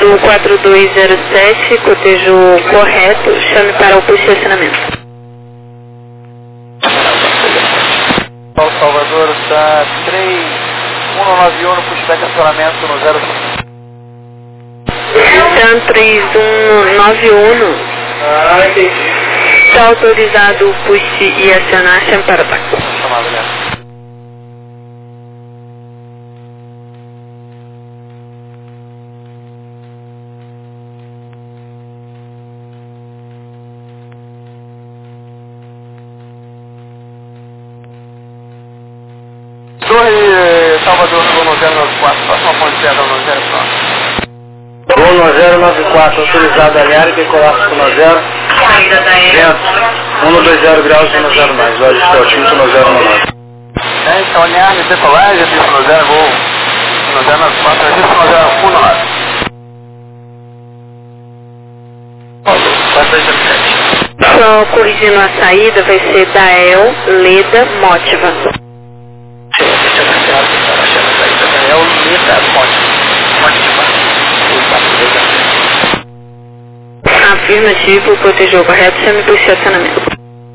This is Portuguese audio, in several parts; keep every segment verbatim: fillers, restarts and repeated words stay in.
Cotejo quatro dois zero sete, cotejo correto, chame para o posto de estacionamento. Paulo Salvador está três um nove um no pushback estacionamento no zero cinco. Stan três um nove um. Ah, entendi. Está autorizado o push e acionar, chame para o táxi. Chamado, né? Torre Salvador no zero nove quatro, próxima ponte zero no zero quatro. Voo no zero nove quatro, autorizado a alinhar e decolar com no zero. Vento, um dois zero graus, um zero mais, olha, estou cinco no zero nove. É, então alinhar e decolagem, registro no zero, voo no zero nove quatro, registro no zero um nove. quatro dois zero sete. Só corrigindo a saída, vai ser Dael Leda Motiva. É o Leda Motiva. Afirmativo, cotejou correto, chame para o estacionamento.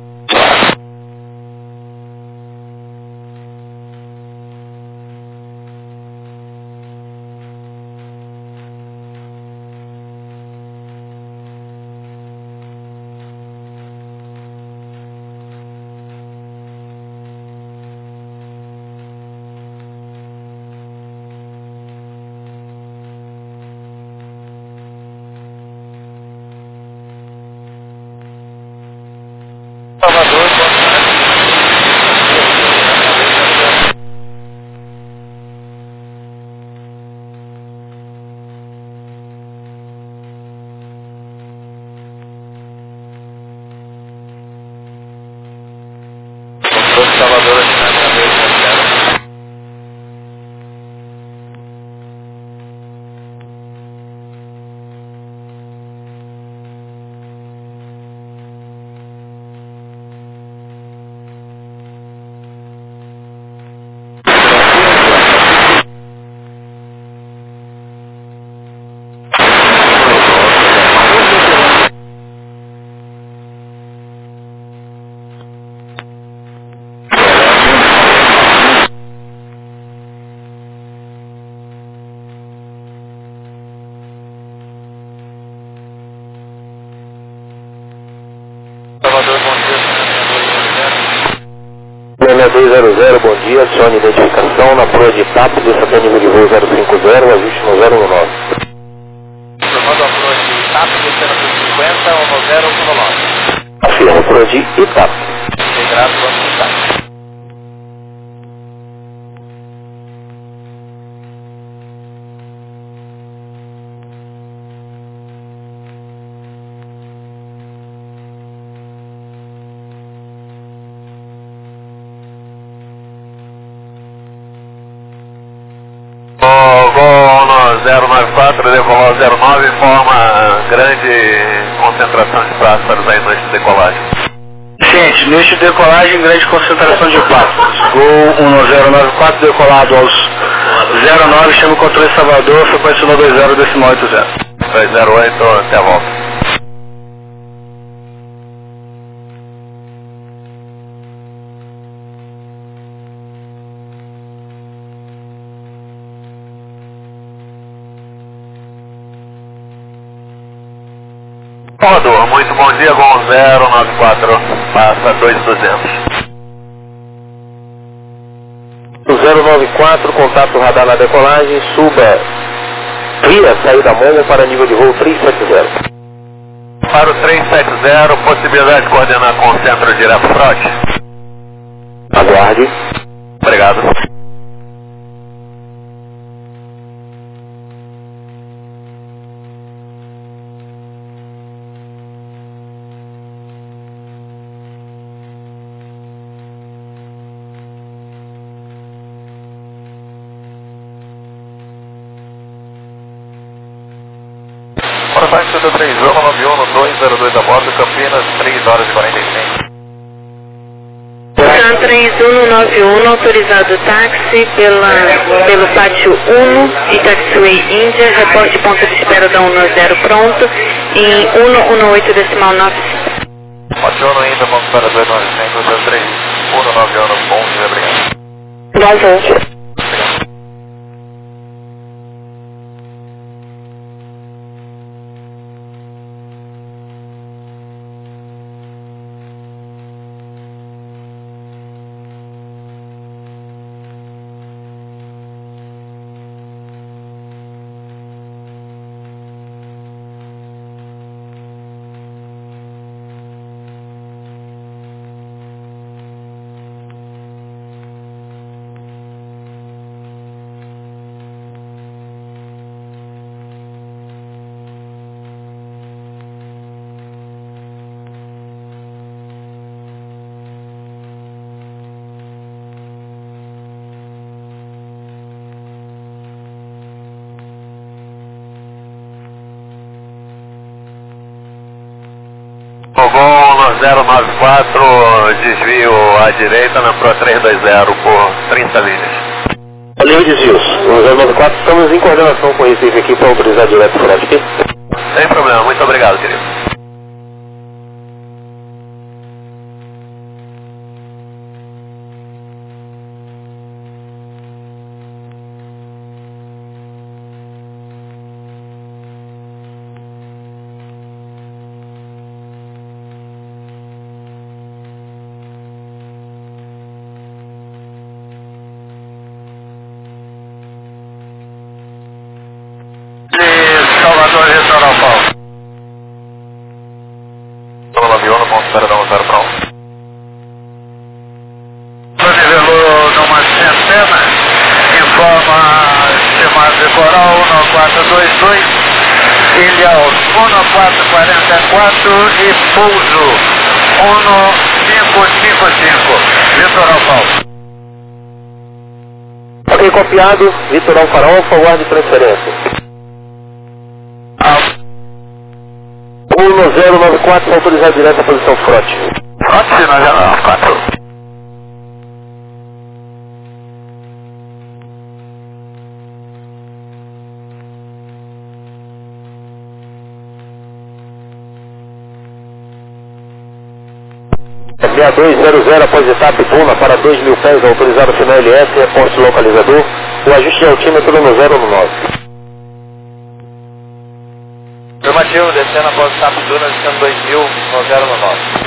Salvador, Salvador, Salvador, bom dia. seis dois zero zero, bom dia, adicione identificação na proa de Itapo, desça até nível de voo zero cinco zero, ajuste no zero um nove. Formando a proa de Itapo, descendo por cinquenta, no zero um nove. Afirma, proa de Itapo. Integrado, vamos de Itapo. zero nove quatro, decolou zero nove, informa grande concentração de pássaros aí neste decolagem. Gente, neste decolagem, grande concentração de pássaros. Gol um zero nove quatro, decolado aos zero nove, chama o controle Salvador, frequência um dois zero, decimal oito zero. dois zero oito, até a volta. Salvador, muito bom dia, Gol zero nove quatro, passa dois duzentos. zero nove quatro, contato radar na decolagem, suba via saída Mongo para nível de voo três sete zero. Para o três sete zero, possibilidade de coordenar com o centro direto frote? Aguarde. Obrigado. Portante do três um nove um, dois zero dois a bordo, Campinas, três horas e quarenta e cinco. Stan três Uno nove um, autorizado táxi pela, pelo pátio Uno e Taxiway Índia, reporte ponto de espera da Uno zero pronto, em um um oito decimal nove cinco. Pátio Uno Índia, ponto para dois nove cinco, zero três, um nove um, bom dia, obrigado. Obrigado. Fogão zero nove quatro, desvio à direita na Pro trezentos e vinte por trinta milhas. Valeu, desvios. No zero nove quatro, estamos em coordenação com o Recife aqui para autorizar direto por aqui. Sem problema, muito obrigado, querido. Salvador, Litoral Paulo. nove um, ponto zero zero pronto. Nivelou numa centena, informa estimado de coral um quatro dois dois, ilha um quatro quatro quatro e pouso um cinco cinco cinco, Litoral Paulo. Ok, copiado, Litoral Farol, forward transferência. um zero nove quatro, autorizar direto à posição frote. Frote, nove zero nove quatro. seis dois zero zero, após etapa Buna para dois mil pés, autorizado final L S, reporte localizador, o ajuste de altímetro no zero nove. Afirmativo, descendo após o etapa Buna, descendo dois mil no zero nove.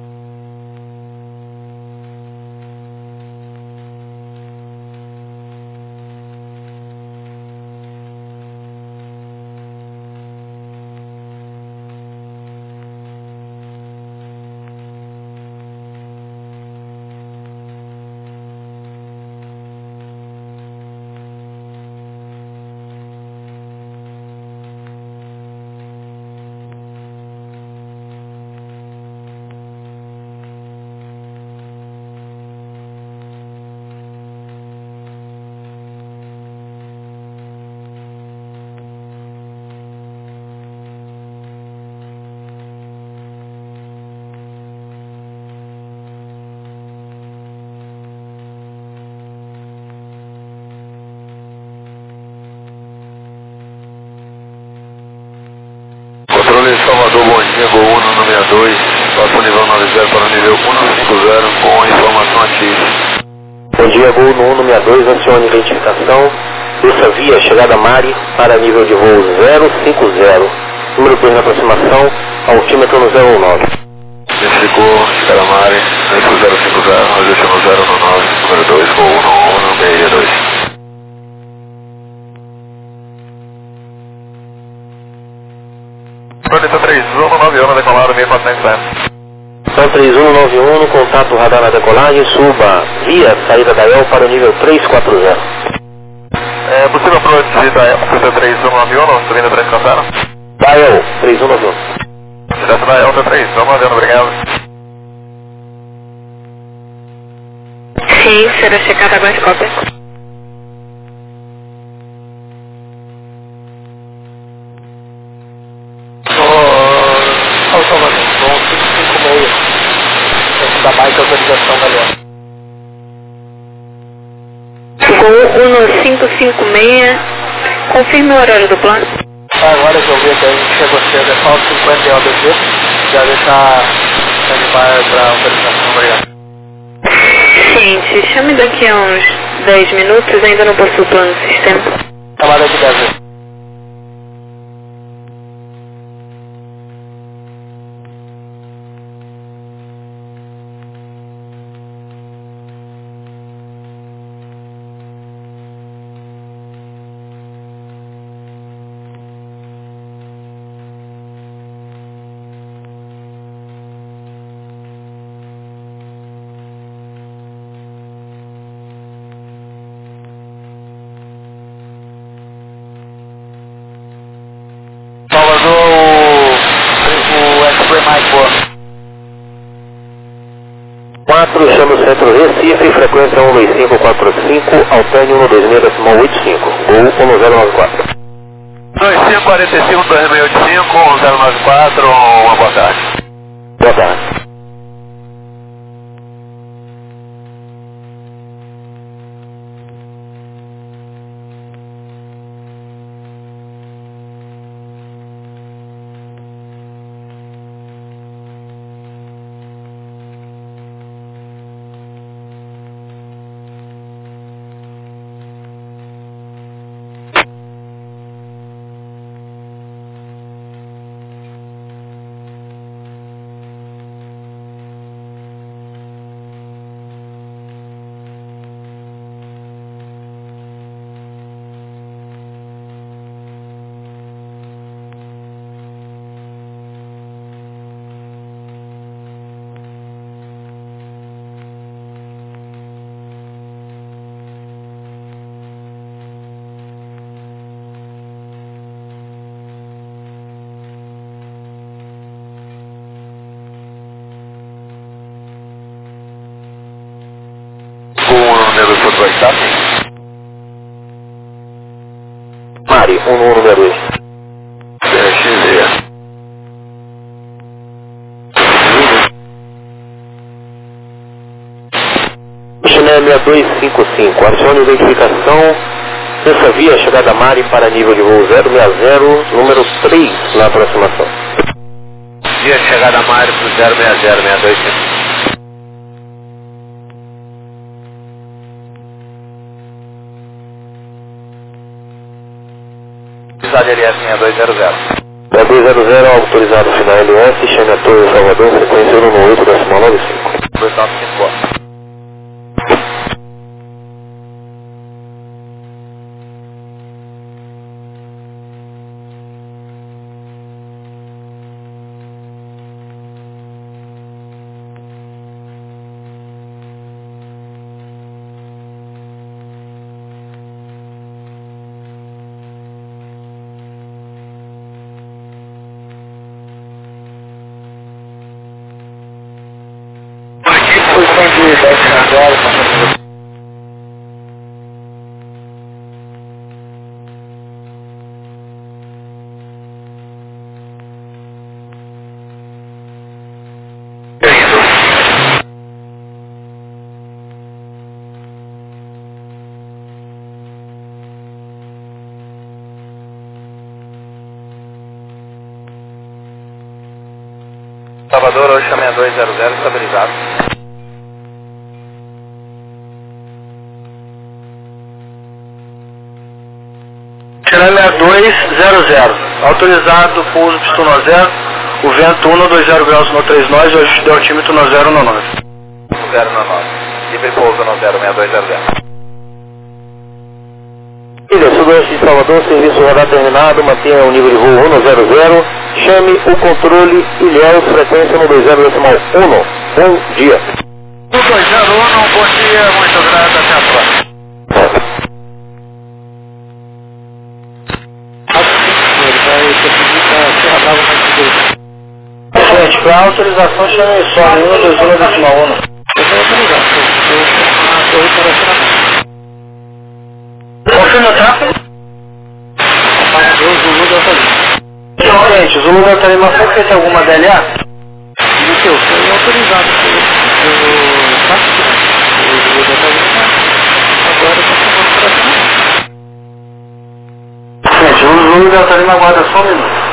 Controle de Salvador, bom dia, Gol um no sessenta e dois, passa o nível nove zero para o nível cento e cinquenta com informação ativa. Bom dia, Gol no um sessenta e dois, acione identificação, desça via, chegada Mari, para nível de voo zero cinquenta, número dois na aproximação, altímetro no zero nove. Identificou, chegada Mari, zero cinquenta, redução no zero nove, número dois, Gol um no um, sessenta e dois. Planeta três um nove um, decolado, meio quatrocentos metros. Então três um nove um, contato radar na decolagem, suba via saída da E L para o nível trezentos e quarenta. É possível approach da E L três um nove um, subindo três quatro zero? Da E L, três um nove um. Direto da E L três um nove um, obrigado. Sim, será checada agora de cópia. Da baixa autorização, galera. Gol um cinco cinco seis, confirme o horário do plano. Agora que eu vi que a gente chegou cedo, é falta cinquenta e um A B C, já deixar animar para autorização, obrigado. Gente, chame daqui a uns dez minutos, ainda não possui o plano do sistema. Chamada de dez vezes. quatro, chama o centro Recife, frequência um dois cinco quatro cinco, Altânio um dois seis decimal oito cinco, gol um zero nove quatro. dois cinco quatro cinco dois seis oito cinco, um zero nove quatro, uma boa tarde. Boa tarde. Mari, um número dois. Chanel seis dois cinco cinco, acione identificação, terça via, chegada Mari para nível de voo zero seis zero, número três na aproximação. Via chegada Mari para o zero seis zero seis dois cinco. L S seis dois zero zero. seis dois zero zero, autorizado final L S, chame a Torre Salvador, frequência um um oito decimal nove cinco. dois nove cinco quatro. Salvador, hoje seis dois zero zero, estabilizado. Chanel seis dois zero zero, autorizado, pouso pistão zero, o vento um dois zero graus no três nós, hoje deu altímetro no zero no nove. zero no nove, livre pouso no zero seis dois zero zero. Ilha Sudoeste de Salvador, serviço radar terminado, mantenha o nível de voo um zero zero, chame o controle Ilhéus, frequência um dois zero decimal um, bom dia. um dois zero um, bom dia, muito grato, até a próxima. Gente, para a autorização chame só um dois zero decimal um. Eu vou autorizar, eu estou para Confirma, tá? Zulu Delta Lima. Gente, Zulu Delta Lima, você tem alguma D L A? E o seu? Foi autorizado pelo... pelo... pelo Zulu Delta Lima. Gente, o Zulu Delta Lima aguarda só um minuto.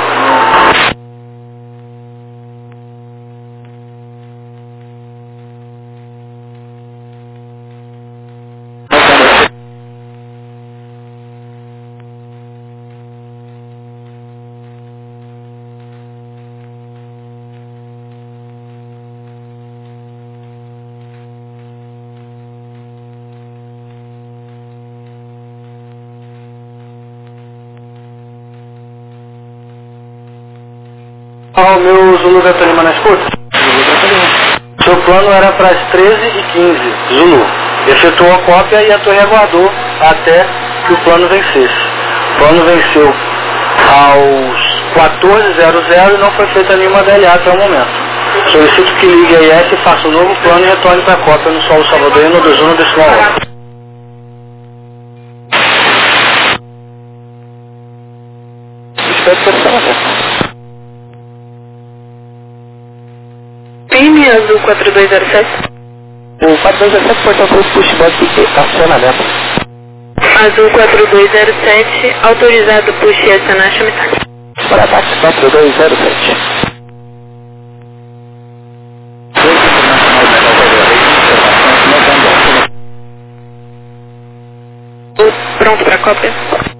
Ah, o meu Zulu Delta Lima na escuta? Seu plano era para as treze e quinze, Zulu. Efetuou a cópia e a torre aguardou até que o plano vencesse. O plano venceu aos quatorze e não foi feita nenhuma D L A até o momento. Solicito que ligue a I S e faça um novo plano e retorne para a cópia no solo Salvador e no dois um decimal um. Espero que você Firme azul quatro dois zero sete. O quatro dois zero sete pode estar com pushback de acionamento. Azul quatro dois zero sete, autorizado push e acionar chamitário. Para ataque quatro dois zero sete. Pronto para cópia.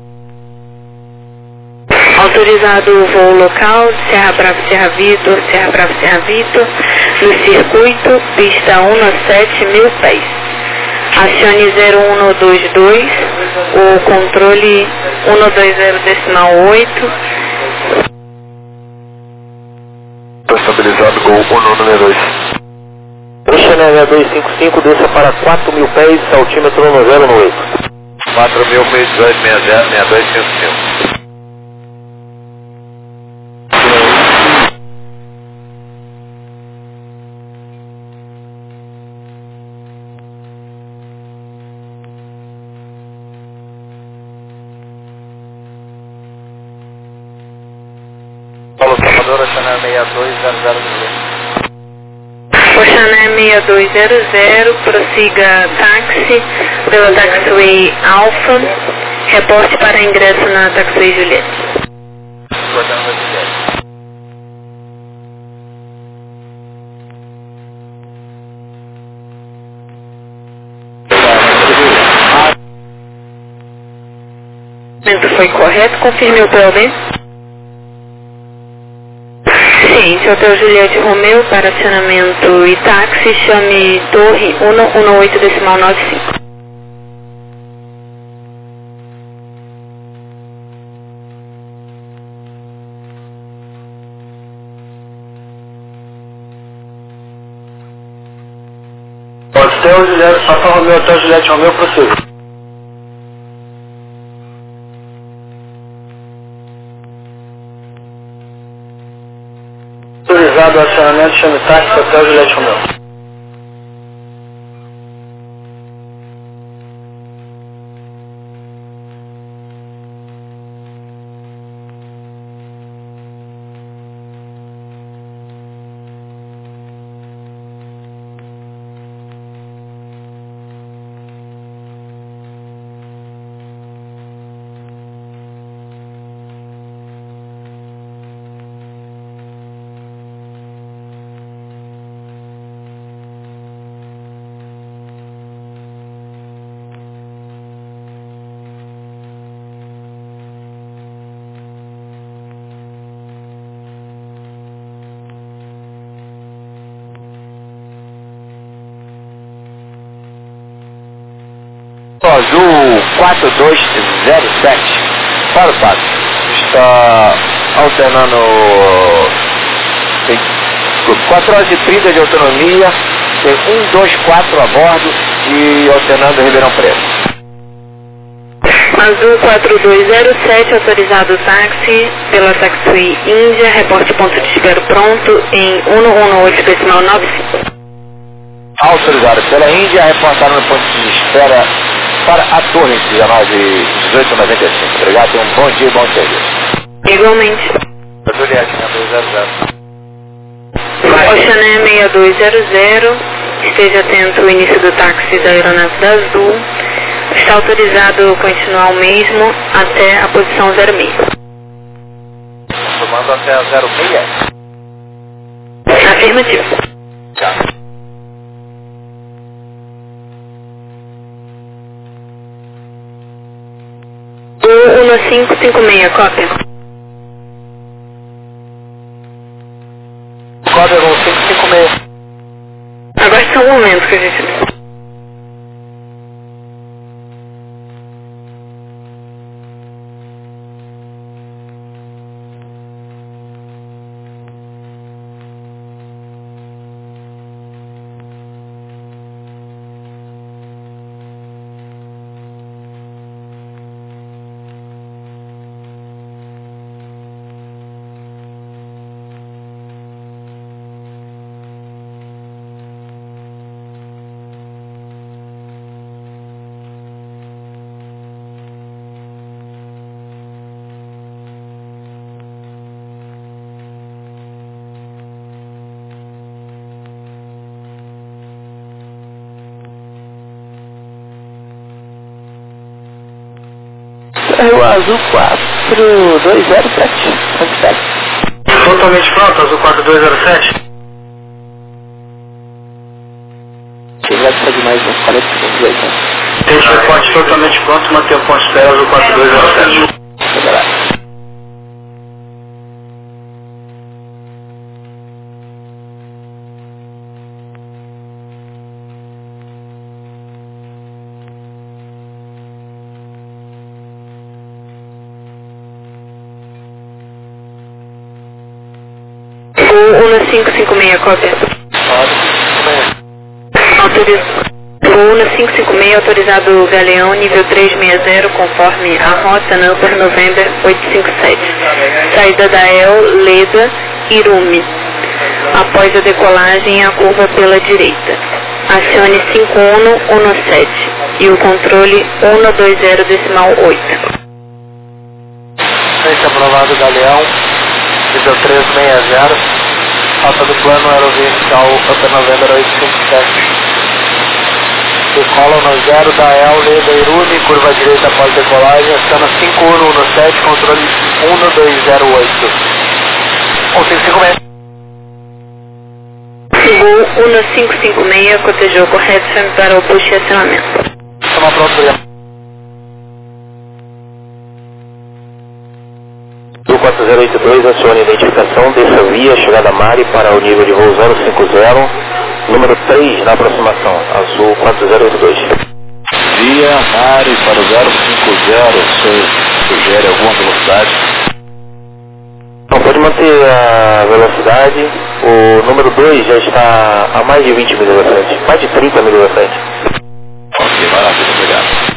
Autorizado o voo local, Serra Bravo, Serra Vitor, Serra Bravo, Serra Vitor, no circuito, pista um sete mil pés. Acione zero um dois dois, o controle um dois zero decimal oito. Estabilizado com o número dois. Chanel dois cinco cinco, desça para quatro mil pés, altímetro um zero oito. quatro mil pés, dezoito sessenta, sessenta e dois cinquenta e cinco. Paulo Salvador, Chanel seis dois zero zero zero. Oxané seis dois zero zero, prossiga táxi pela taxiway Alpha, reporte para ingresso na taxiway Juliette. Foi correto, confirme o P O B. Ciente, Hotel Juliette Romeu para acionamento e táxi, chame Torre um um oito decimal nove cinco. Hotel Juliette, Papa Romeu, Hotel Juliette Romeu, prossiga. Autorizado o acionamento, chame táxi, Hotel Juliette Romeu. Azul quatro dois zero sete, para o Pato. Está alternando, tem quatro horas e trinta de autonomia, tem um dois quatro a bordo e alternando Ribeirão Preto. Azul quatro dois zero sete, autorizado o táxi pela taxiway Índia, reporte ponto de espera pronto em um um oito decimal nove cinco. Autorizado pela Índia, reportaram no ponto de espera para a Torre dezenove dezoito noventa e cinco. Obrigado, tenha um bom dia e bom serviço. Igualmente. Juliette seis dois zero zero. Oxané seis dois zero zero, esteja atento ao início do táxi da aeronave da Azul. Está autorizado continuar o mesmo até a posição zero seis. Tomando até a zero seis? Afirmativo. Tá. um cinco cinco seis, cópia. Cópia um cinco cinco seis. Agora só um momento que a gente... O azul quatro dois zero sete. Totalmente pronto, azul quatro dois zero sete. Ele vai precisar de mais uns quarenta segundos aí, né? Tem o ponte totalmente pronto, manter o ponto de espera azul quatro dois zero sete. um cinco cinco seis, cópia. Autoriz... um cinco cinco seis, autorizado Galeão, nível trezentos e sessenta, conforme a rota Number November oitocentos e cinquenta e sete. Saída da El, Leda, Irumi. Após a decolagem, a curva pela direita. Acione cinco um um sete e o controle um dois zero decimal oito. Feito aprovado Galeão, nível trezentos e sessenta. Rota do plano aerovertical Number November oitocentos e cinquenta e sete. Decola no zero da El, Leda, Irumi, curva direita após decolagem, aciona cinco um um sete, controle um dois zero oito. um cinco cinco seis. Gol um cinco cinco seis, cotejou correto, chame para o push e acionamento. Toma pronto, obrigado. quatro zero oito dois, acione a identificação, desça via, chegada Mari para o nível de voo zero cinco zero, número três na aproximação, azul quatro zero oito dois. Via Mari para o zero cinco zero, você sugere alguma velocidade? Não, pode manter a velocidade, o número dois já está a mais de vinte milhas à frente, mais de trinta milhas à frente. Ok, maravilha, obrigado.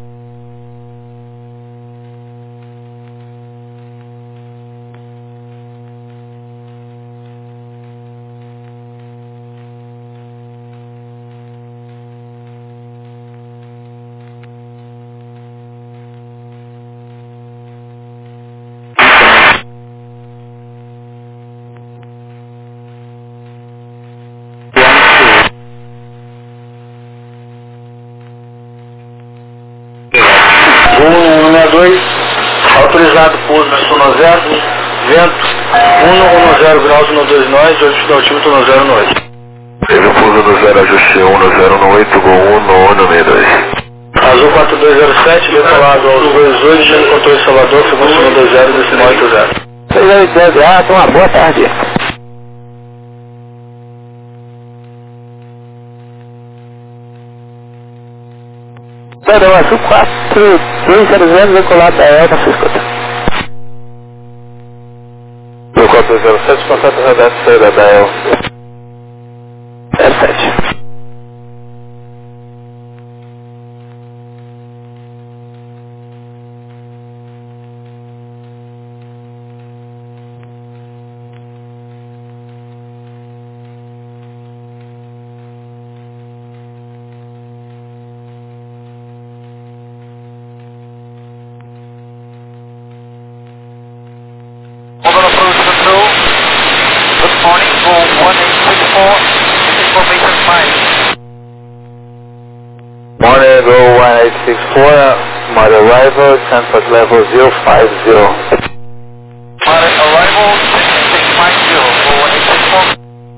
Autorizado pouso na Sono zero, vento um zero graus no dois nós, altitude altímetro no zero oito. Teve o pouso no zero, ajuste um zero oito, gol um no um seis dois. Azul quatro dois zero sete, decolado ao dois oito, Gênero Controle Salvador, segundo um dois zero, decimal oito zero. seis oito zero, ah, então uma boa tarde. Perdão, azul quatro dois zero zero, decolado da El, na sua escuta. quatro zero sete, contato radar saída da El. zero sete. Good morning, Go one eight six four, information five. Morning, go one eight six four, my arrival, transport level zero five zero. My arrival, six five zero, go one eight six four.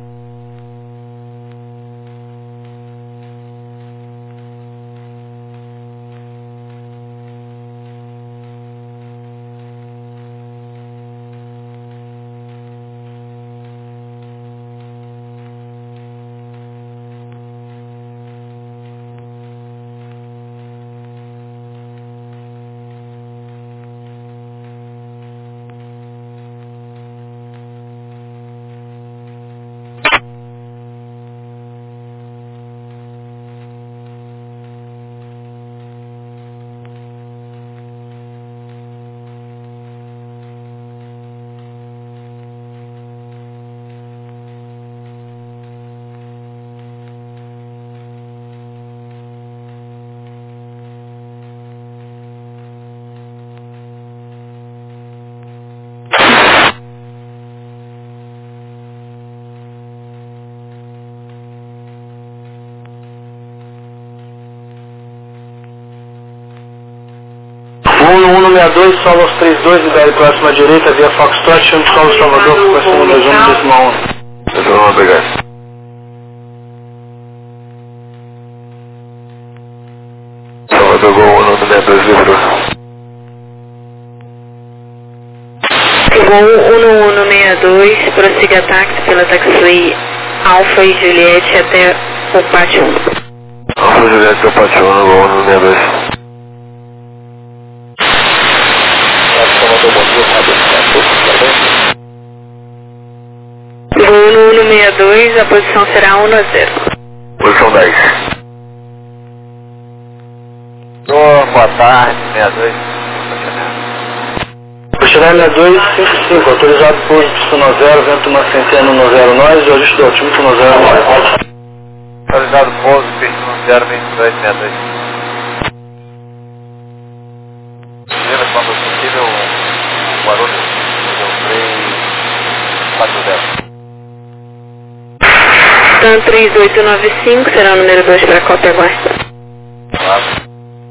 um um seis dois, solo aos trinta e dois, libere próxima à direita, via Foxtrot, chão de Solo Salvador, frequência número um, decimal um. Então, obrigado. Salvador, Gol um, número dois, livro. Gol um um seis dois, prossiga táxi pela taxiway Alfa e Juliette até o pátio um. Alfa e Juliette até o pátio um, Gol um seis dois. Gol um um seis dois, a posição será um a zero. Posição dez. Oh, boa tarde, sessenta e dois. Questionário sessenta e dois, cinquenta e cinco, autorizado por pistão zero, vento uma centena no zero nós, e ajuste do altímetro no zero nós. Autorizado pouso, pistão zero, vinte e dois, sessenta e dois. Lembra quando possível o barulho do três quatro zero. Stan três oito nove cinco, será o número dois para a cópia aguarda. Claro.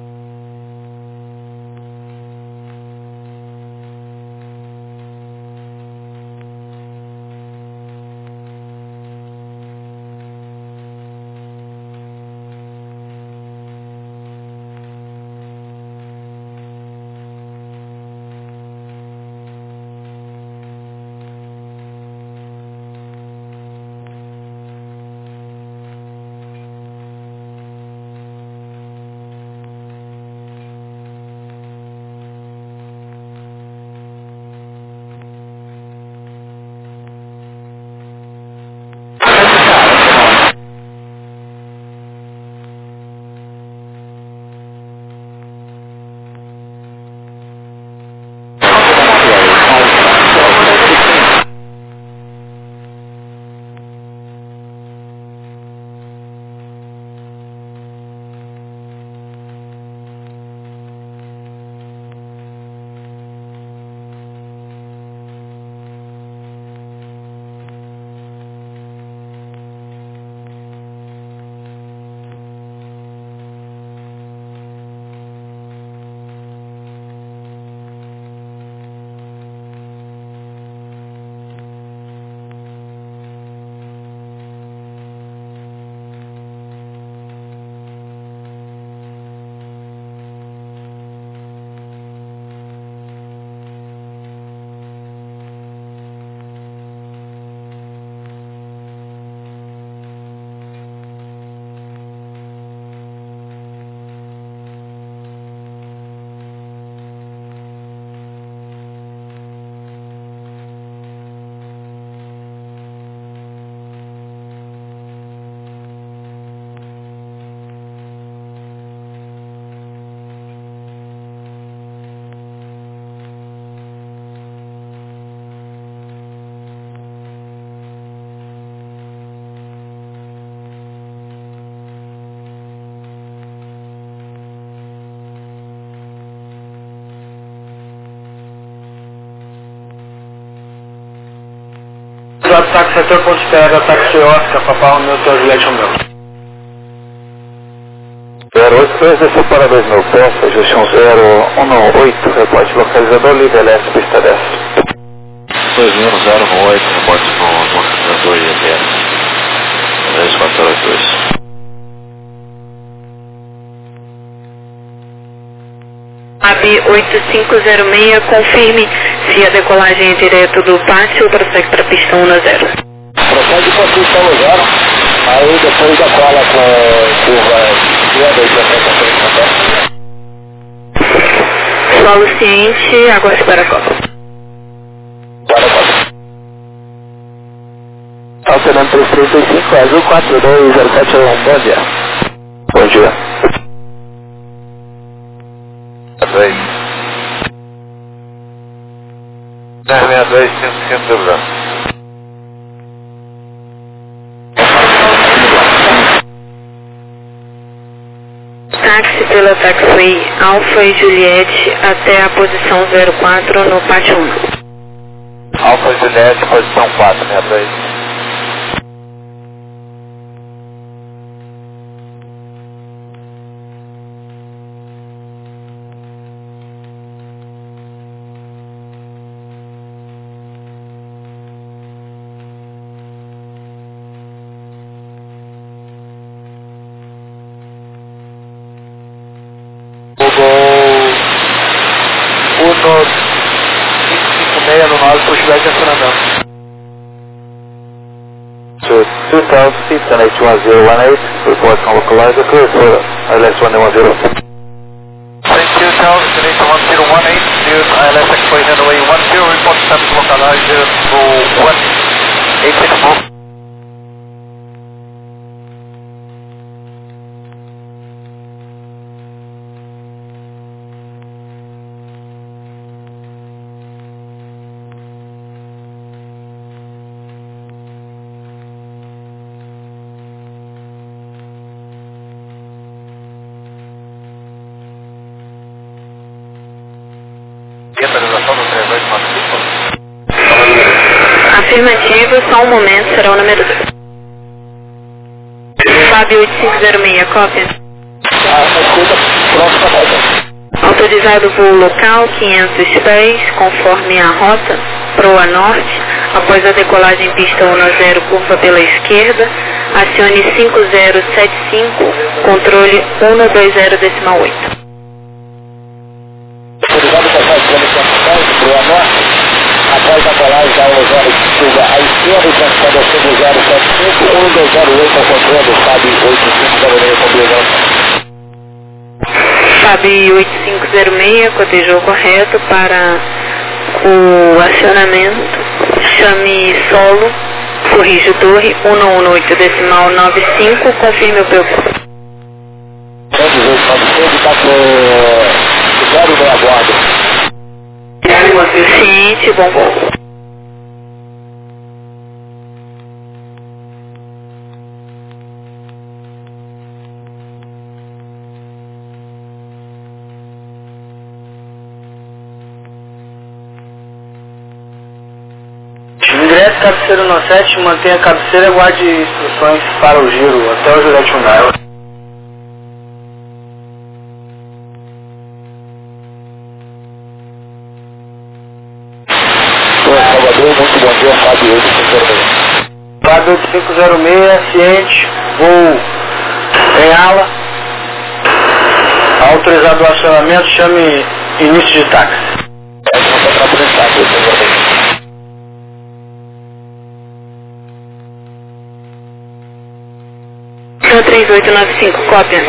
Táxi até o ponto de espera, táxi Oscar, Papai Romeu, Juliette Romeu. zero oito dois, desceu para dois mil pés, ajuste um zero um oito, reporte localizador, líder leste, pista dez. dois mil zero um oito, reporte no localizador I L S. três quatro oito dois. A B oito cinco zero seis, confirme se a decolagem é direto do pátio ou prossegue para a pista um zero. Prossegue para a pista um zero, aí depois da cola com curva esquerda e para frente. Solo ciente, aguarde para a cola. Alterando três três seis cinco, azul quatro dois zero sete, bom dia. Bom dia. dois. dez sessenta e dois, cento e cinco zero zero. Táxi pela taxiway Alfa e Juliette até a posição zero quatro no pátio um. Alfa Juliette, posição quatro sessenta e dois. two thousand feet, N H one zero one eight, report on localizer, clear for I L S one one zero. Thank you, Charles, N H one zero one eight, clear I L S X-Way Runway one zero, report status localizer to one eight six four. Afirmativo, só um momento, será o número dois. Fábio oito cinco zero seis, cópia. Autorizado voo local, quinhentos pés, conforme a rota, proa norte, após a decolagem pista um zero, curva pela esquerda, acione cinco zero sete cinco, controle um dois zero decimal oito. Autorizado para fazer proa norte, após a colagem da um zero, curva à esquerda e transporta cinco zero sete cinco, um dois zero oito ao controle, Fábio oito cinco zero seis, combinado. Fábio oito cinco zero seis, cotejou correto para o acionamento, chame solo, corrige torre um um oito decimal nove cinco, confirme o percurso. cento e dezoito nove cinco, está com zero meia bordo. Ciente, bom voo. Ingresse cabeceira no sete, mantenha a cabeceira e aguarde instruções para o giro até o Juliette Hyundai. Salvador, muito bom dia, Fábio oito cinco zero seis. Fábio oito cinco zero seis, ciente, voo em ala. Autorizado o acionamento, chame início de táxi. três oito nove cinco, cópia.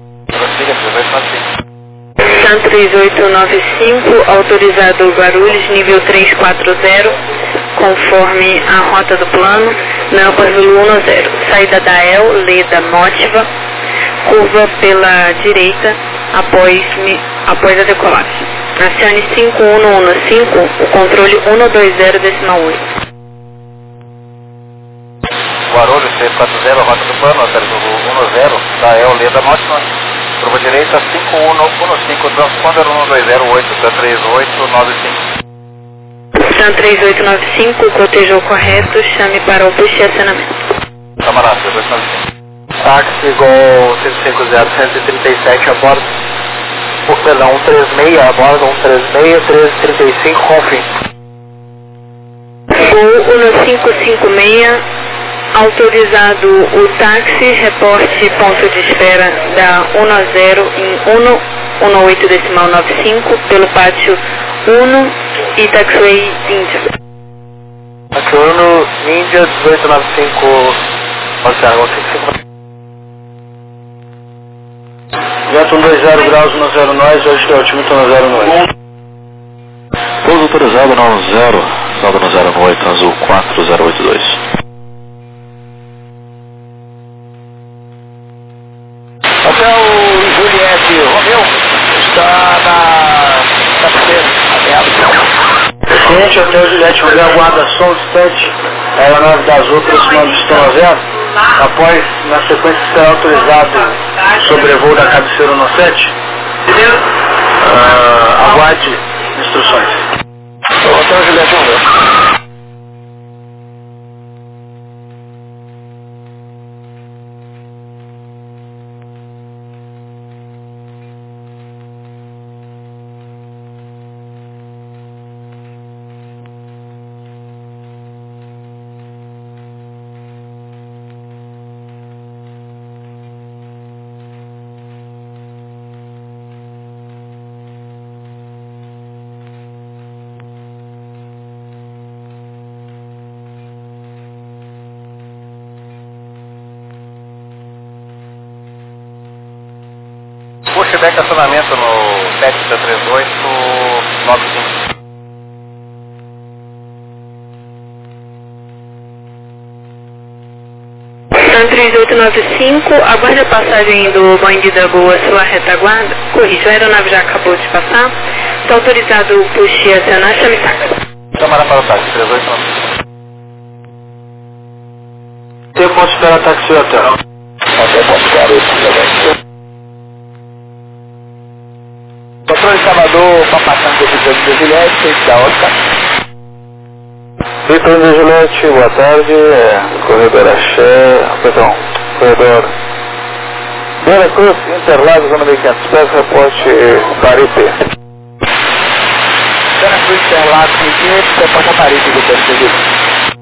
Sun três oito nove cinco, autorizado Guarulhos, nível três quatro zero, conforme a rota do plano, Melbourne Zulu um zero. Saída da E L, Leda Motiva, curva pela direita após, após a decolagem. Acione cinco um um cinco, o controle um dois zero decimal oito. Guarulhos três quatro zero, rota do plano, aterro um zero, da E L Leda Motiva, curva direita cinco um um cinco, transponder um dois zero oito, três oito nove cinco. Sun três oito nove cinco, cotejou correto, chame para o push e acionamento. Camarada, três oito nove cinco. táxi Gol cinco cinco zero, cento e trinta e sete a bordo. Oh, perdão, cento e trinta e seis a bordo, cento e trinta e seis, trezentos e trinta e cinco, confim. Gol um cinco cinco seis, autorizado o táxi, reporte ponto de espera da um zero em um um oito decimal nove cinco pelo pátio um e taxiway Índia. Pátio um, Índia, dezoito noventa e cinco, Oceano, cinco cinco. Vento um dois zero graus no zero nós, hoje é o time no zero nós. Pouso autorizado no zero, saldo no zero oito, azul quatro zero oito dois. Hotel Juliette Romeu está na cabeceira, aberto. Cliente Hotel Juliette Romeu aguarda só um instante, a aeronave da Azul aproximando do sistema zero, após, na sequência, ser autorizado sobrevoo da cabeceira um sete. Uh, aguarde instruções. Hotel Juliette Romeu. Pushback estacionamento no sete três oito nove cinco. Sun três oito nove cinco, aguarde a passagem do Boeing da Gol à sua retaguarda. Corrija, a aeronave já acabou de passar. Está autorizado o push a acionar, chame táxi. Chamada para o táxi, três oito nove cinco. Tempo de espera táxi hotel. Hotel Ponte Garoto, Controle Salvador, está passando do Vitor de Juliette, frente da Oscar. Vitor de Juliette, boa tarde, é, corredor Axé, perdão, corredor Vera Cruz, Interlagos, zona mil e quinhentos pés, reporte Paripe. Vera Cruz, Interlagos, mil e quinhentos, reporte a Paripe, Vitor de Juliette.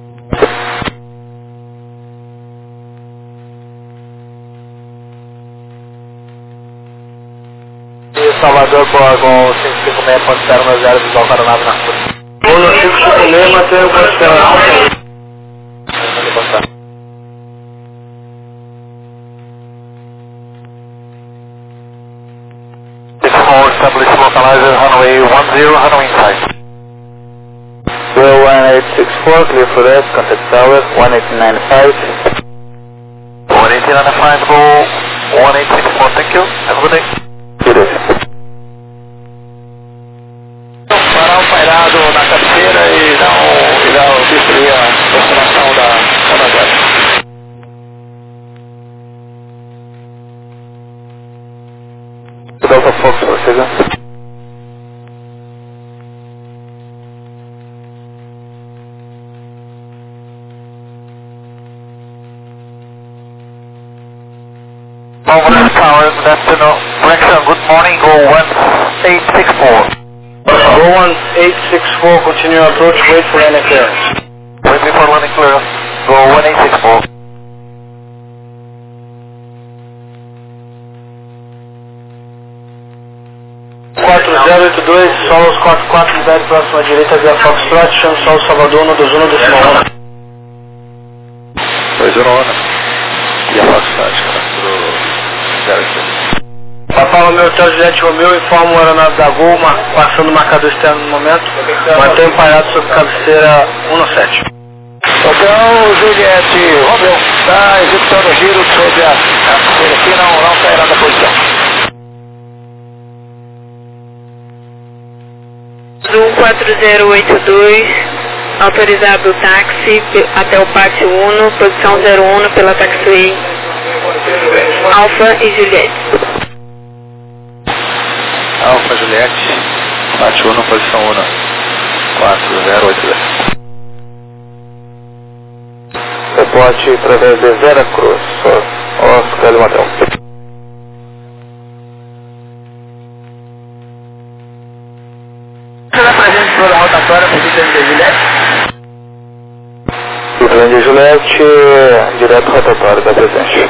Salvador com cinco cinco seis ponto zero zero, visual para a nave na rua. um cinco cinco seis, mantenha o consideração. Establish localizer runway one zero, runway inside. Zero one eight six four, clear for that, contact tower one eight nine five. one eight nine five, go one eight six four, thank you, have a good day. Beleza. Parar o pairado na cabeceira e não, e não destruir a aproximação da Onda Zero. Delta Fox, você já? Palmer Tower, good afternoon. Correction, good morning, go one eight six four. Go one eight six four, continue approach, wait for landing clearance. Wait for landing clearance, go one eight six four. quatro zero oito dois, solos quatro quatro, libere próxima direita via Foxtrot, chame Sol Salvador, no dois um decimal um. dois zero um, e a Foxtrot, pro zero oito. Papal meu Hotel Juliette Romeu, informa o aeronave da Gol, mar, passando o marcador externo no momento, mantém parado sobre cabeceira um sete. Hotel Juliette Romeu, está executando o giro sobre a cabeceira aqui, não, não sairá da posição. Azul quatro zero oito dois, autorizado o táxi até o pátio um, posição zero um pela taxiway Alfa e Juliette. Alfa Juliette, pátio um, posição um, quatro zero oito dois. Reporte através de Vera Cruz, Oscar. Hotel Lima Hotel. Será pra gente por a rotatória para o Vicente Juliette? Vicente Juliette, direto rotatório da presente.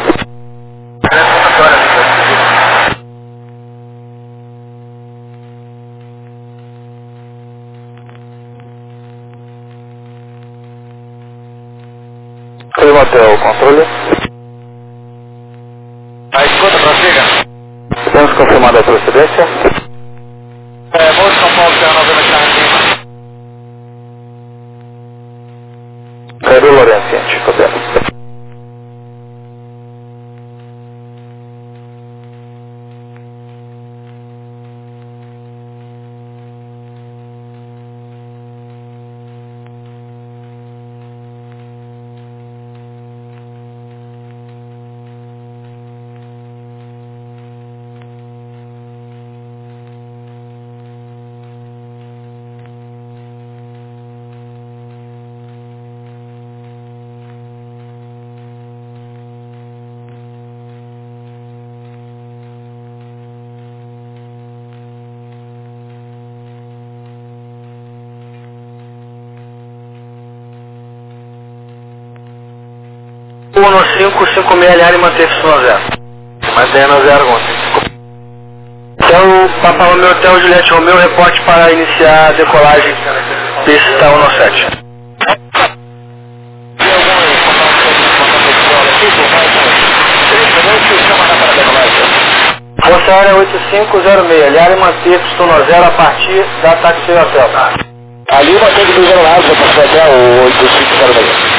Lima Hotel, controle. A escuta, prossiga. Temos confirmado a procedência. É, Morro de São Paulo, Serra Novena, Caracima. Cairo Lourenço, ciente, copiado. um cinco cinco seis L e manter Y zero. Mantendo zero, Então, Papa Romeu Hotel Juliette Romeu, reporte para iniciar a decolagem pista um sete. Força Aérea oito cinco zero seis, L e manter Y zero a partir da Taxi Hotel. Ali mantém que zero lá, já passou até o oito cinco zero seis.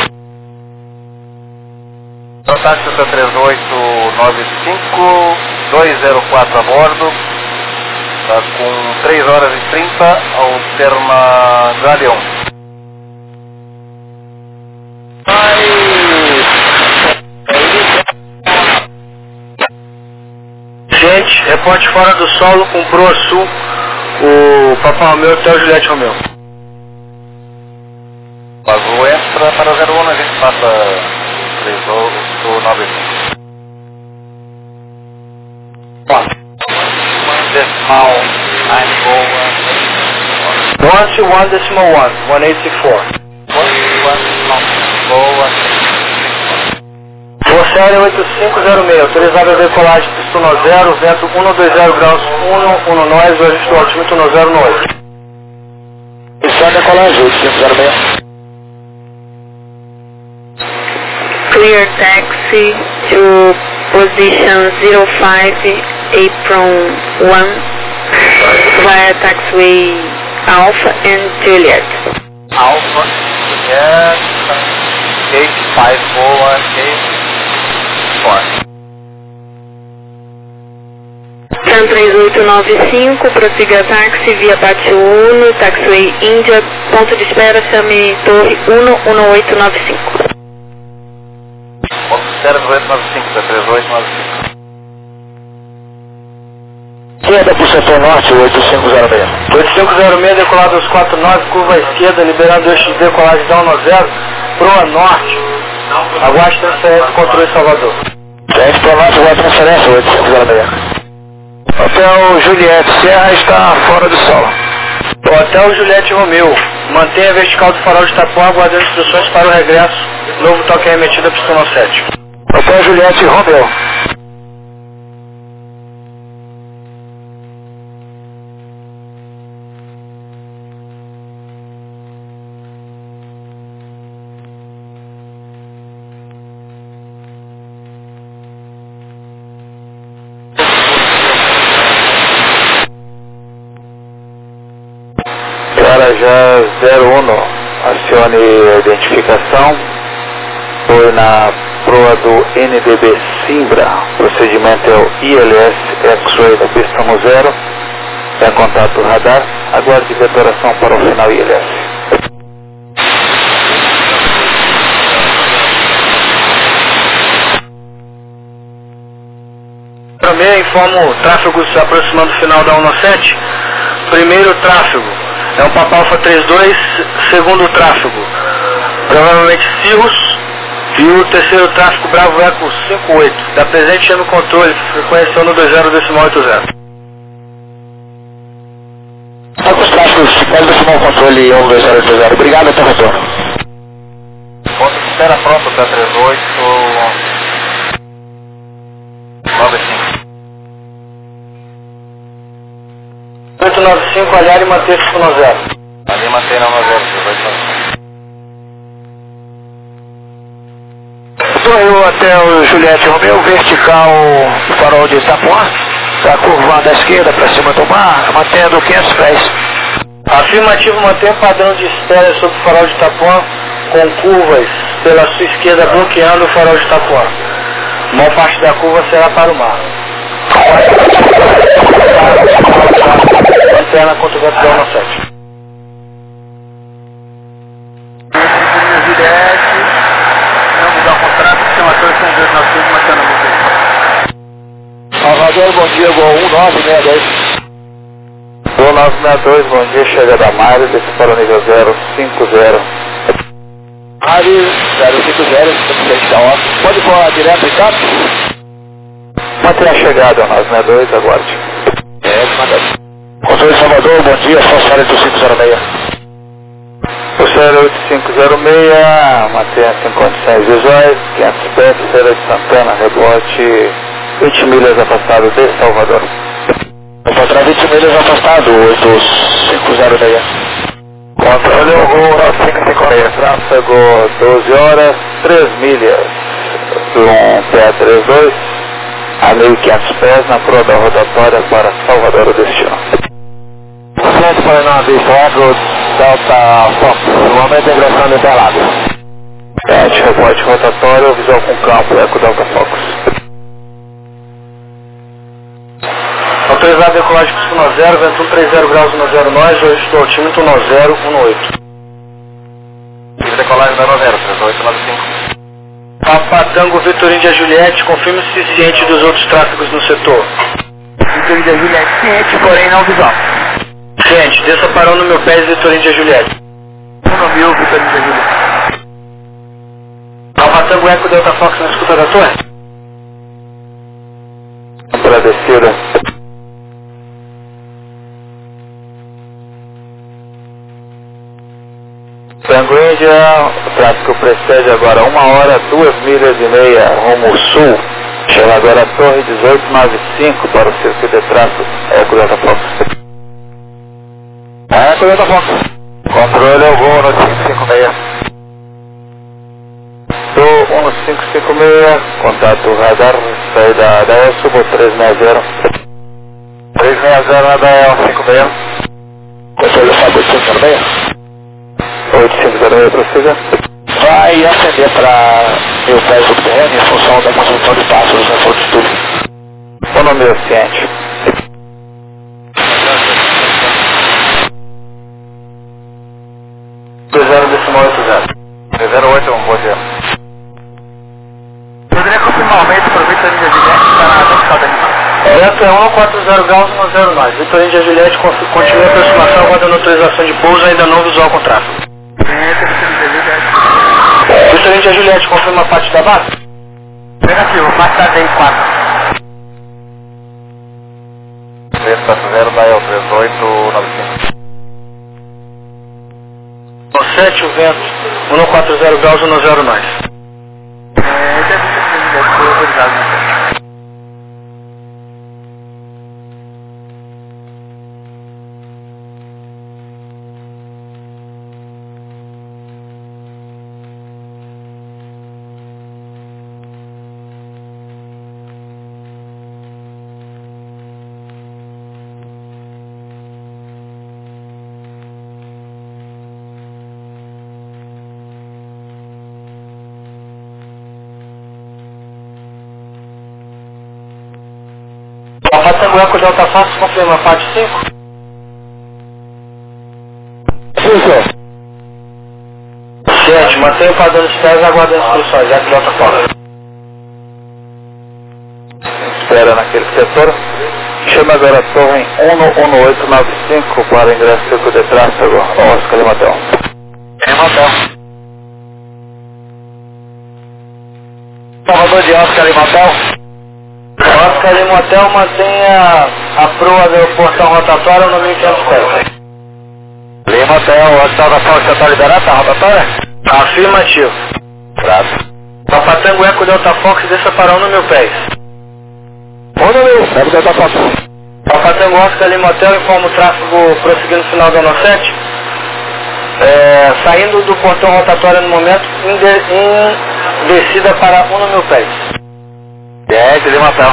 Táxi três oito nove cinco, dois zero quatro a bordo, tá com três horas e trinta ao Terma Galeão. Gente, reporte fora do solo com proa sul, o Papa Romeu Hotel Juliette Romeu. Vazou extra para zero um, a gente passa três oito nove cinco. Decimal one two one decimal one, one eight six four. Força Aérea oito cinco zero seis, autorizada a decolagem pista um zero, vento cento e vinte graus um, um nós, o ajuste do altímetro um zero oito. Isso é decolagem, oito cinco zero seis. Clear taxi to position zero five, apron one, via taxiway Alpha and Juliet. Alpha, Juliet, eight five four one eight four. Tan três oito nove cinco, prossiga táxi via Pátio Uno, taxiway Índia, ponto de espera, chame Torre um um oito nove cinco. zero oito nove cinco, três oito nove cinco. Esquerda para o setor norte, oito cinco zero seis. oito cinco zero seis, decolado aos quatro nove, curva à esquerda, liberando o eixo de decolagem da um zero, proa norte. Aguarde transferência, controle Salvador. Gente, para norte, aguarde transferência, oito cinco zero seis. Hotel Juliette, Serra está fora do solo. Hotel Juliette Romeu, mantenha a vertical do farol de Itapuã, aguardando instruções para o regresso. Novo toque remetido a pista sete. Hotel Juliette Romeu. Já zero um, acione a identificação, foi na proa do N D B Simbra, procedimento é o I L S X-Ray da pista um zero, é contato radar, aguarde detonação para o final I L S. Também informo tráfego se aproximando do final da um sete, primeiro tráfego. É o Papa Alfa trinta e dois, segundo tráfego. Provavelmente Cirrus, E o terceiro tráfego Bravo Eco cinco oito, da presente no controle, frequência um dois zero decimal oito zero. Os tráfegos, pode decimal controle um dois zero oito zero. Obrigado, até o retorno. Ponto de espera pronto para trinta e oito nove cinco. oito nove cinco, aliar e manter cinco nove zero. Ali mantém na nove zero. Estou eu até o Juliette Romeu, vertical do farol de Itapuã, está curvando à esquerda para cima do mar, mantendo quinhentos pés. Afirmativo, manter padrão de espera sobre o farol de Itapuã, com curvas pela sua esquerda bloqueando o farol de Itapuã. Maior parte da curva será para o mar. Lanterna contra o vento da um sete. Salvador, bom dia, gol um nove seis dois. um nove seis dois, bom dia, chega da Mário, desce para o nível zero cinco zero. Mário, zero cinco zero, está ótimo. Pode voar direto, Ricardo? Mantém a chegada, um nove seis dois, aguarde. É, manda. Controle Salvador, bom dia, só oito cinco zero seis. O zero oito cinco zero seis, mantenha-se em condições visuais, quinhentos pés, Feira de Santana, rebote vinte milhas afastado de Salvador. Encontrar vinte milhas afastado, oito cinco zero seis. Controle o voo nove cinco cinco seis, tráfego doze horas, três milhas, um P trinta e dois, a mil e quinhentos pés na proa da rotatória para Salvador, o destino. Centro para nove, Eco Delta Fox, no momento de ingressão no Interlagos. Sete, rebote rotatório, visual com campo, Eco Delta Fox. Autorizado decolagem com cinco nove zero, vento um três zero graus um zero nós, hoje estou altímetro um nove zero um oito. Livre decolagem da nove zero, trinta e oito nove cinco. Papa Tango Vitor Índia Juliette, confirme-se ciente dos outros tráfegos no setor. Vitor Índia Juliette, ciente, porém não visual. Ciente, desça parão no meu pé, Vitor Índia Juliette. um mil, Vitor Índia Juliette. Papa Tango Eco Delta Fox na escuta da torre. Para a descida. Tango Índia, o tráfego precede agora uma hora, duas milhas e meia rumo sul. Chega agora a torre dezoito nove cinco para o circuito de tráfego, Eco Delta Fox. Eco Delta Fox. Controle é o voo no cinco cinco seis. Do um cinco cinco seis, contato radar, saída da E L, subo três seis zero. três seis zero na da E L cinco seis. Controle Fábio oito cinco zero seis. oito cinco zero seis, prossiga. Vai acender para mil pés do terreno em função da concentração de pássaros na fonte de tudo. O nome é ciente. dois zero decimal oito zero. três zero oito, bom dia. Poderia confirmar o aumento para o Vitor Índia Juliette para a vertical animal. Vento é um quatro zero graus um zero nós. Vitor Índia Juliette continua a aproximação, aguardando autorização de pouso, ainda não visual com tráfego. Vitor Índia Juliette, confirma a parte da base? Negativo, parte da D quatro. três quatro zero, da E L três oito nove cinco. No sete, o vento, um quatro zero graus um zero nós. É, deve ser autorizado, né? A Tango Eco Delta Fox confirma a parte cinco? Sim, senhor. sete, mantenha o padrão de pés aguardando instruções, Eco Delta Fox. Espera naquele setor. Chama agora a torre um um oito nove cinco para ingresso circuito de tráfego, Oscar Limatel. É Limatel. Salvador de Oscar Lima Hotel. Oscar Lima Hotel mantém a, a proa do portão rotatório no mil e quinhentos pés. Lima Hotel, o hotel da Fox já está liberado, tá rotatória? Afirmativo. Prato. Papa Tango Eco Delta Fox desça para um no mil pés. Um no mil, pega o Delta Fox. Papa Tango Oscar Lima Hotel informa o tráfego prosseguindo no final da Ono sete. É, saindo do portão rotatório no momento, em, de, em descida para um no mil pés. Gente, Lima Hotel.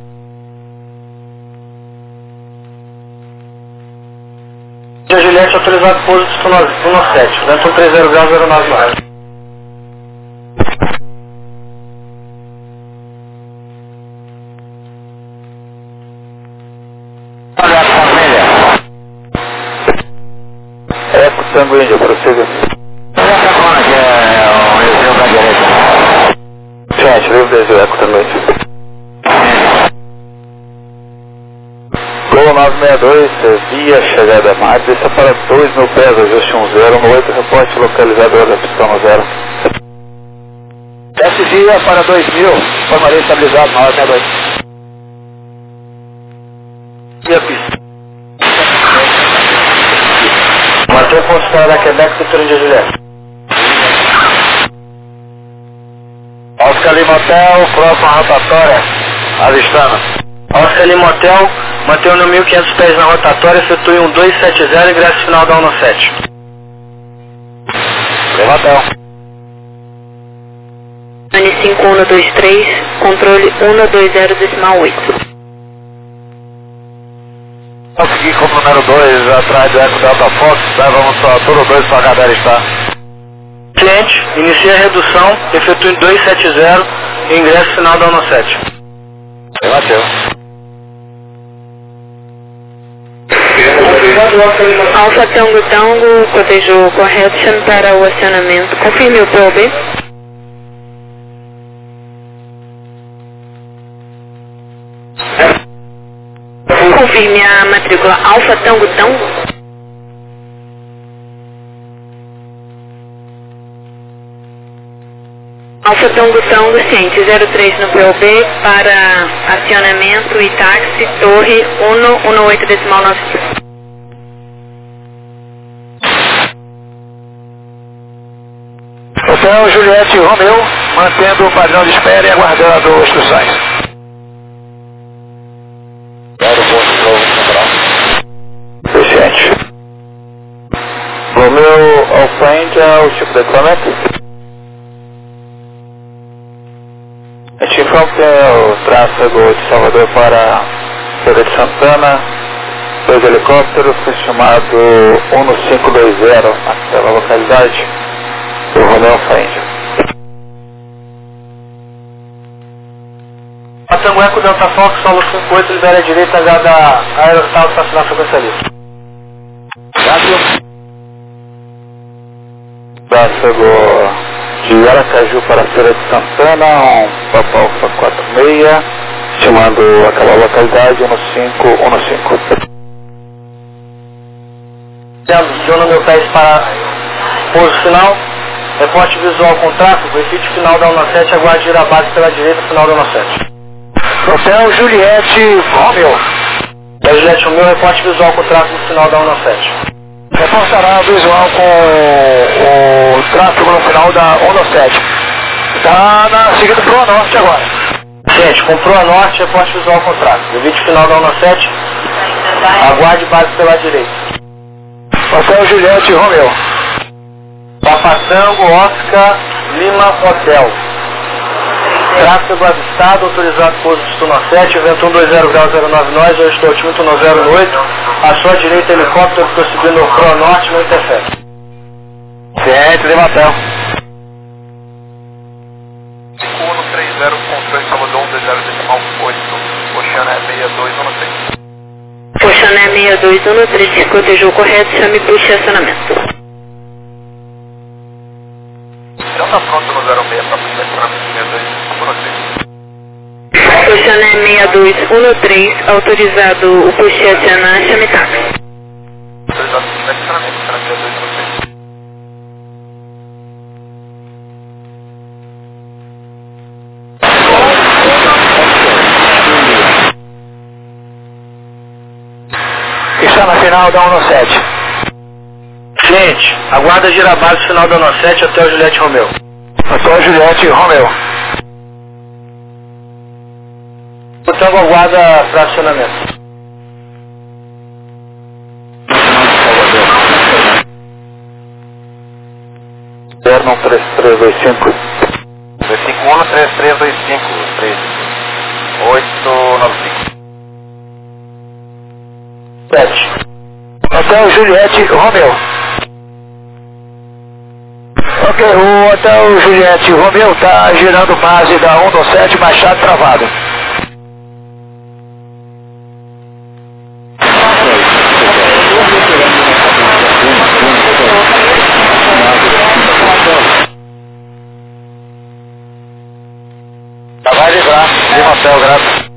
Juliette autorizado pouso do Ono sete, vento três zero zero zero nove nove. Eco Tango Índio, prossiga. Essa zona aqui é o Rio da direita. Gente, livre desde o Eco Tango Índio. Gol nove seis dois, via chegada mais, desça para dois mil pés, ajuste um zero no oito, reporte localizador da pistão no zero. S via para dois mil, formaria estabilizado nove seis dois. E a pista? Mantém ponto da Quebec, Vitória de Juliette. Oscar Lima Hotel, próxima rotatória, avistando. Oscar Lima Hotel, mantém no mil e quinhentos pés na rotatória, efetue um dois sete zero, ingresso final da Ono sete. Lima Hotel. N cinco um dois três, controle um dois zero decimal oito. Consegui como número dois, atrás do Eco Delta Fox, tá? Vamos só, tudo dois para a galera estar. Cliente, inicia a redução, efetue dois sete zero, ingresso final da Ono sete. Bateu. Alfa Tango Tango, cotejou correction para o acionamento. Confirme o P O B. Confirme a matrícula Alfa Tango Tango. Alfa Tango Tango, ciente, zero três no P O B para acionamento e táxi, torre um um oito decimal nove cinco. Hotel Juliette Romeu, mantendo o padrão de espera e aguardando instruções. Aeroporto Novo Central. Suficiente. Romeu ao frente ao tipo de equipamento. A gente informa que é o tráfego de Salvador para Feira de Santana, dois helicópteros, foi chamado um cinco dois zero naquela localidade do Romeu ao frente. Tango Eco Delta Fox, solo cinco oito, libera a direita, da aerotal, estacionar frequência livre. Tráfego de Aracaju para a Feira de Santana, um Papa Alfa quatro seis, chamando aquela localidade um cinco um cinco. De um no meu pés para pouso final, reporte visual com tráfego, efeito final da Ono sete, aguarde ir a base pela direita, final da Ono sete. Hotel Juliette Romeu. Da Juliette Romeu, reporte visual com tráfego final da Ono sete. Reportará visual com o tráfego no final da Ono sete. Está na seguida para o norte agora. Gente, comprou a norte, reporte visual com tráfego. Evite final da Ono sete, aguarde base pela direita. Hotel Juliette Romeu. Papa Tango Oscar Lima Hotel. Tráfego avistado, autorizado pouso de Ono sete, vento um dois zero zero zero nove nós, eu estou altimetro um zero oito, à sua direita helicóptero prosseguindo pro norte, não interfere. Ciente, Lima Hotel. cinco um três zero, controle Salvador um dois zero decimal oito, Oceané seis dois um três. Oceané seis dois um três, cotejou correto, chame puxe acionamento. Já está pronto no zero seis para fazer acionamento seis dois, por aqui. Oceané seis dois um três, autorizado o puxe acionar, chame táxi. Autorizado para fazer acionamento para seis dois um três. Está na final da um sete. Cliente, aguarda girabase final da um sete até o Juliette Romeu. Até o Juliette Romeu. O Tango aguarda fracionamento. zero um três três dois cinco. dois cinco um, três três dois cinco, três oito nove cinco. sete. Hotel Juliette Romeu. Ok, o Hotel Juliette Romeu está girando base da um sete, Machado travado. Vai livrar, Lima Hotel, graças.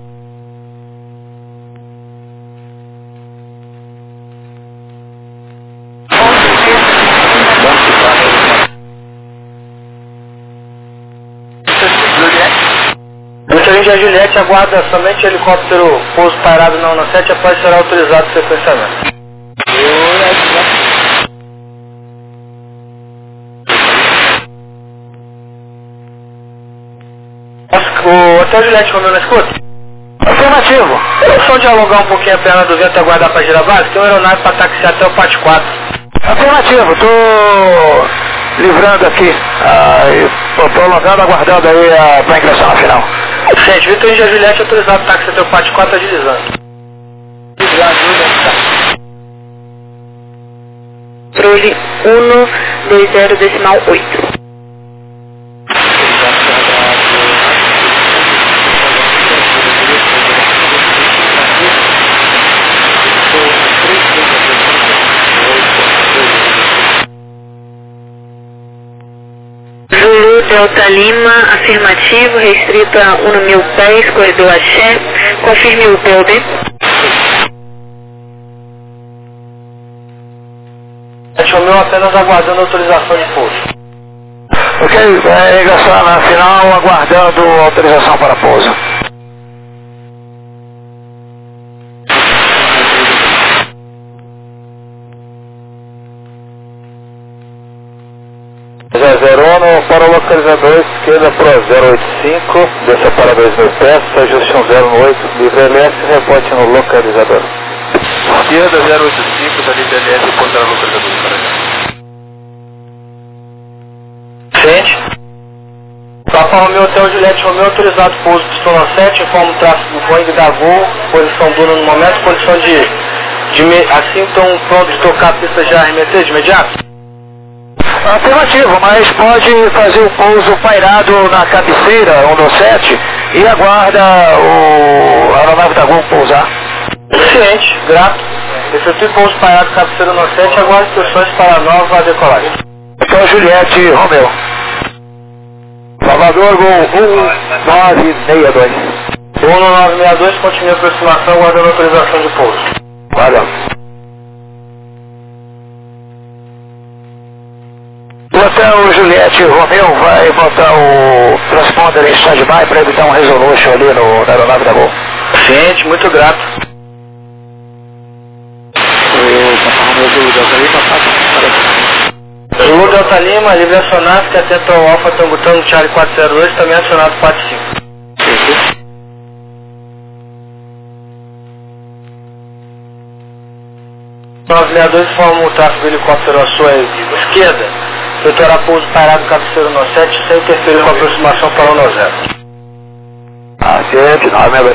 Muita a Juliette aguarda somente helicóptero pouso parado na um sete após ser autorizado o sequenciamento. O Hotel Juliette Romeu na escuta? Afirmativo. Eu só dialogar um pouquinho a perna do vento e aguardar para girar base, tem um aeronave para taxiar até o Pátio quatro. Afirmativo, tô livrando aqui, ah, e tô prolongando, aguardando aí a, pra ingressar na final. Gente, Vitor Índia Juliette autorizado táxi até o Pátio quatro, agilizando. Controle um dois zero decimal oito. Zulu Delta Lima, afirmativo, restrito a um mil pés, corredor Axé. Confirme o building. Romeu apenas aguardando autorização de pouso. Ok, vai ingressar na final, aguardando autorização para pouso. zero um para o localizador, esquerda para zero oito cinco, desça para dois mil pés, ajuste um zero oito, livre L S, reporte no localizador. Esquerda zero oito cinco, da livre L S, reporte no localizador. Gente, Papa Romeu Hotel Juliette Romeu autorizado pouso pistola sete, informa o tráfego do Boeing da Gol, posição dura no momento, condição de, de me, assim estão prontos de tocar a pista já arremeter de imediato? Afirmativo, mas pode fazer o pouso pairado na cabeceira um sete e aguarda o a aeronave da Gol pousar. Ciente, grato. Efetue pouso pairado cabeceira um sete e aguarda instruções para a nova decolagem. Então Juliette Romeu. Salvador Gol um nove seis dois. um nove seis dois, continue a aproximação, aguardando autorização de pouso. Valeu. O Hotel Juliette Romeu vai botar o transponder em stand-by para evitar um resolution ali no, na aeronave da Gol. Ciente, muito grato. Zulu Delta Lima, livre acionado, que atenta ao Alfa Tango Tango Charlie quatro zero dois, também acionado quatro cinco. nove seis dois forma o tráfego do helicóptero à sua esquerda. Efetuará pouso parado cabeceiro no sete sem interferir com a aproximação para o um zero. Ah, ciente, nove seis dois.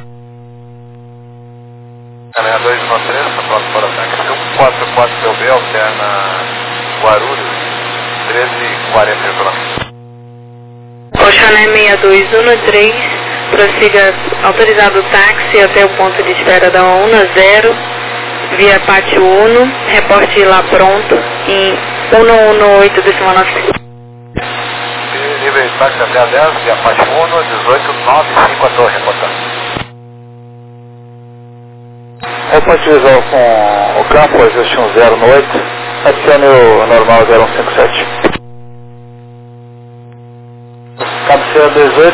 Caminha dois um três, próximo para o tanque, um quatro quatro P B, alterna Guarulhos, treze quarenta e Oxané seis dois um três, prossiga autorizado o táxi até o ponto de espera da um zero, via Pátio um, reporte lá pronto em um um oito decimal nove cinco. Nível de táxi até a dez, via Pátio um, dezoito nove cinco a torre, reportando. Reporte visual com o campo, ajuste um zero oito, adicione o normal zero um cinco sete. Cabeceira dezoito.